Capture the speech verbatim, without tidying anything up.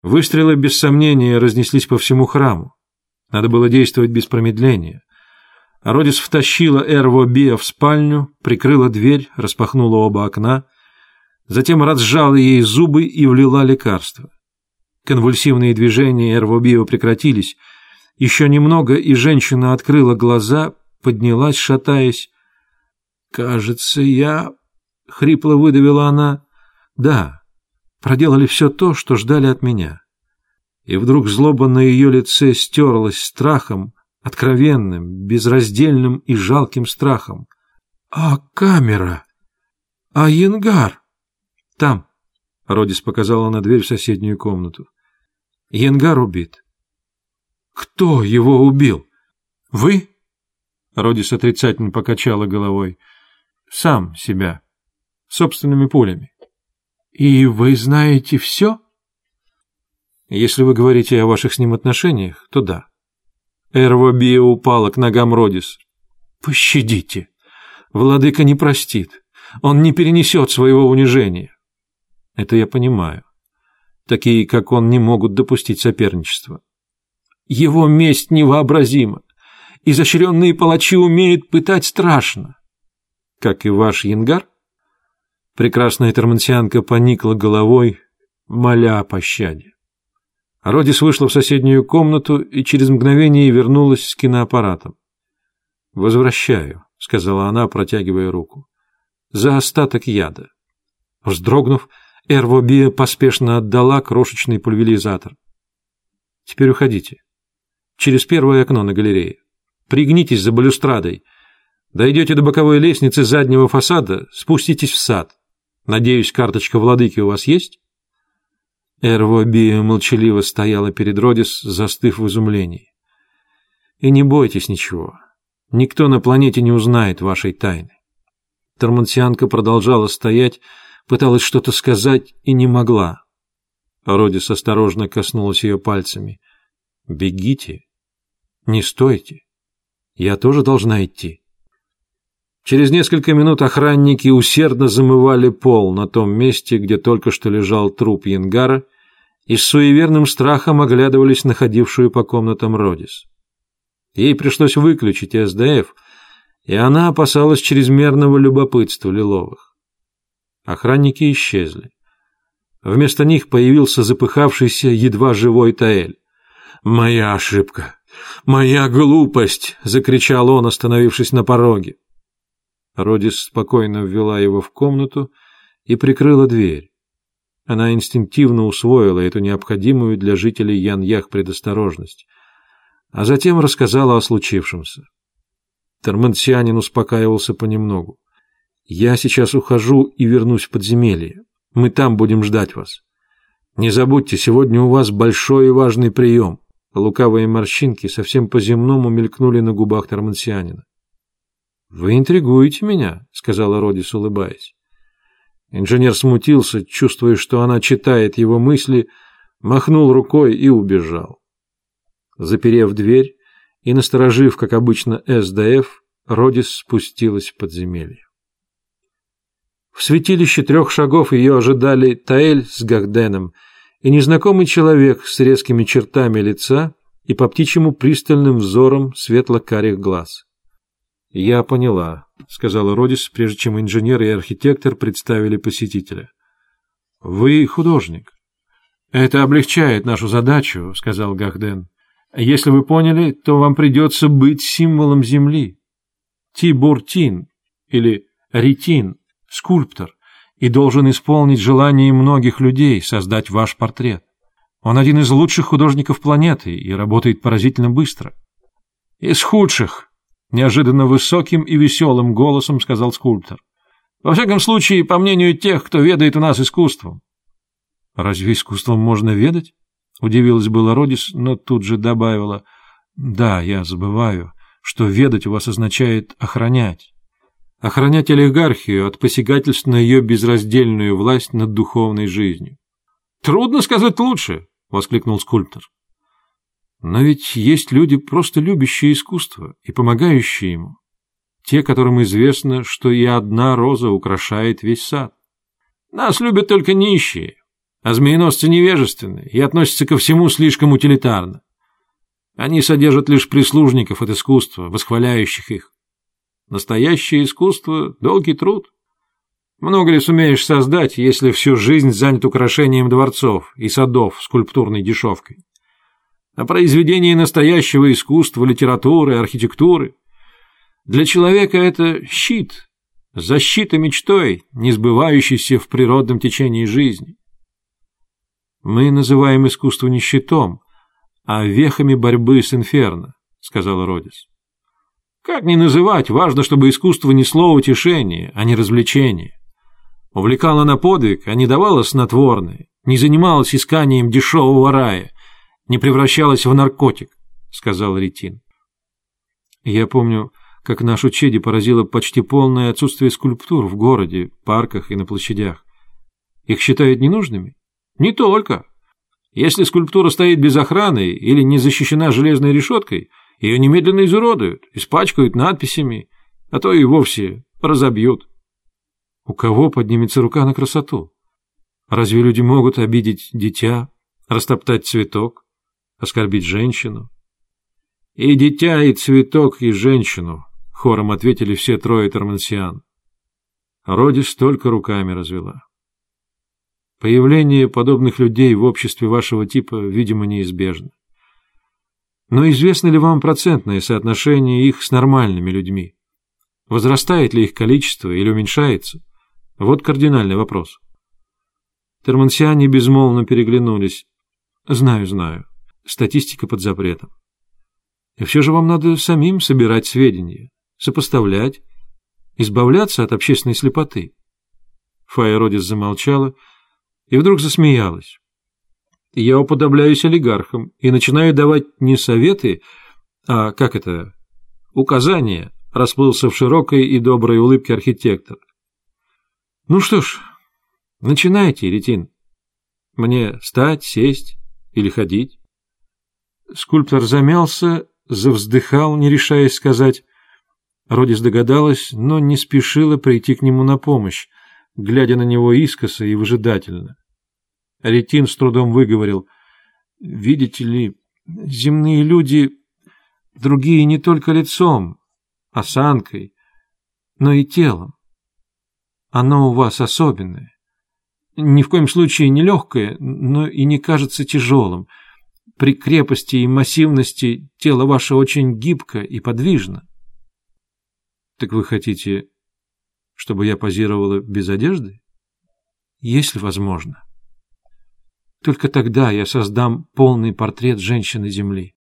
Выстрелы, без сомнения, разнеслись по всему храму. Надо было действовать без промедления. Родис втащила Эрво Биа в спальню, прикрыла дверь, распахнула оба окна, затем разжала ей зубы и влила лекарство. Конвульсивные движения Эрво Биа прекратились. Еще немного, и женщина открыла глаза, поднялась, шатаясь. «Кажется, я...» — хрипло выдавила она. «Да, проделали все то, что ждали от меня». И вдруг злоба на ее лице стерлась страхом, откровенным, безраздельным и жалким страхом. «А камера? А Янгар?» «Там», — Родис показала на дверь в соседнюю комнату. «Янгар убит». «Кто его убил? Вы?» Родис отрицательно покачала головой. «Сам себя. Собственными пулями». «И вы знаете все?» «Если вы говорите о ваших с ним отношениях, то да». Эрво Биа упала к ногам Родис. «Пощадите. Владыка не простит. Он не перенесет своего унижения». «Это я понимаю. Такие, как он, не могут допустить соперничества». «Его месть невообразима. Изощренные палачи умеют пытать страшно». «Как и ваш Янгар?» Прекрасная тормансианка поникла головой, моля о пощаде. Родис вышла в соседнюю комнату и через мгновение вернулась с киноаппаратом. «Возвращаю», — сказала она, протягивая руку. «За остаток яда». Вздрогнув, Эрво Биа поспешно отдала крошечный пульверизатор. «Теперь уходите. Через первое окно на галерее. Пригнитесь за балюстрадой. Дойдете до боковой лестницы заднего фасада, спуститесь в сад. Надеюсь, карточка владыки у вас есть?» Эрво Биа молчаливо стояла перед Родис, застыв в изумлении. «И не бойтесь ничего. Никто на планете не узнает вашей тайны». Тормансианка продолжала стоять, пыталась что-то сказать и не могла. Родис осторожно коснулась ее пальцами. «Бегите. Не стойте. Я тоже должна идти». Через несколько минут охранники усердно замывали пол на том месте, где только что лежал труп Янгара, и с суеверным страхом оглядывались находившую по комнатам Родис. Ей пришлось выключить эс дэ эф, и она опасалась чрезмерного любопытства Лиловых. Охранники исчезли. Вместо них появился запыхавшийся, едва живой Таэль. «Моя ошибка! Моя глупость!» — закричал он, остановившись на пороге. Родис спокойно ввела его в комнату и прикрыла дверь. Она инстинктивно усвоила эту необходимую для жителей Ян-Ях предосторожность, а затем рассказала о случившемся. Тормансианин успокаивался понемногу. «Я сейчас ухожу и вернусь в подземелье. Мы там будем ждать вас. Не забудьте, сегодня у вас большой и важный прием». Лукавые морщинки совсем по-земному мелькнули на губах тормансианина. «Вы интригуете меня», — сказала Родис, улыбаясь. Инженер смутился, чувствуя, что она читает его мысли, махнул рукой и убежал. Заперев дверь и насторожив, как обычно, эс дэ эф, Родис спустилась в подземелье. В святилище трех шагов ее ожидали Таэль с Гагденом и незнакомый человек с резкими чертами лица и по птичьему пристальным взором светло-карих глаз. «Я поняла», — сказала Родис, прежде чем инженер и архитектор представили посетителя. «Вы художник». «Это облегчает нашу задачу», — сказал Гагден. «Если вы поняли, то вам придется быть символом Земли. Тибур-Тин или Ритин — скульптор, и должен исполнить желание многих людей создать ваш портрет. Он один из лучших художников планеты и работает поразительно быстро». «Из худших», — неожиданно высоким и веселым голосом сказал скульптор. «Во всяком случае, по мнению тех, кто ведает у нас искусством». «Разве искусством можно ведать?» — удивилась была Родис, но тут же добавила. «Да, я забываю, что ведать у вас означает охранять. Охранять олигархию от посягательств на ее безраздельную власть над духовной жизнью». «Трудно сказать лучше», — воскликнул скульптор. «Но ведь есть люди, просто любящие искусство и помогающие ему. Те, которым известно, что и одна роза украшает весь сад». «Нас любят только нищие. А змееносцы невежественны и относятся ко всему слишком утилитарно. Они содержат лишь прислужников от искусства, восхваляющих их. Настоящее искусство – долгий труд. Много ли сумеешь создать, если всю жизнь занят украшением дворцов и садов скульптурной дешевкой? А произведение настоящего искусства, литературы, архитектуры для человека это щит, защита мечтой, не сбывающейся в природном течении жизни. Мы называем искусство не щитом, а вехами борьбы с инферно, сказал Родис. Как ни называть, важно, чтобы искусство несло утешение, а не развлечение. Увлекало на подвиг, а не давало снотворное, не занималось исканием дешевого рая, не превращалось в наркотик, сказал Ретин. Я помню, как нашу Чеди поразило почти полное отсутствие скульптур в городе, парках и на площадях. Их считают ненужными? Не только. Если скульптура стоит без охраны или не защищена железной решеткой, ее немедленно изуродуют, испачкают надписями, а то и вовсе разобьют. У кого поднимется рука на красоту? Разве люди могут обидеть дитя, растоптать цветок, оскорбить женщину? И дитя, и цветок, и женщину, хором ответили все трое тормансиан. Родис только руками развела. Появление подобных людей в обществе вашего типа, видимо, неизбежно. Но известно ли вам процентное соотношение их с нормальными людьми? Возрастает ли их количество или уменьшается? Вот кардинальный вопрос. Термансиане безмолвно переглянулись. Знаю, знаю. Статистика под запретом. И все же вам надо самим собирать сведения, сопоставлять, избавляться от общественной слепоты. Фая Родис замолчала и вдруг засмеялась. Я уподобляюсь олигархам и начинаю давать не советы, а, как это, указания, расплылся в широкой и доброй улыбке архитектор. Ну что ж, начинайте, Ретин. Мне встать, сесть или ходить? Скульптор замялся, завздыхал, не решаясь сказать. Родис догадалась, но не спешила прийти к нему на помощь, глядя на него искоса и выжидательно. Ретин с трудом выговорил: «Видите ли, земные люди другие не только лицом, осанкой, но и телом. Оно у вас особенное. Ни в коем случае не легкое, но и не кажется тяжелым. При крепости и массивности тело ваше очень гибко и подвижно». «Так вы хотите, чтобы я позировала без одежды?» «Если возможно. Только тогда я создам полный портрет женщины Земли».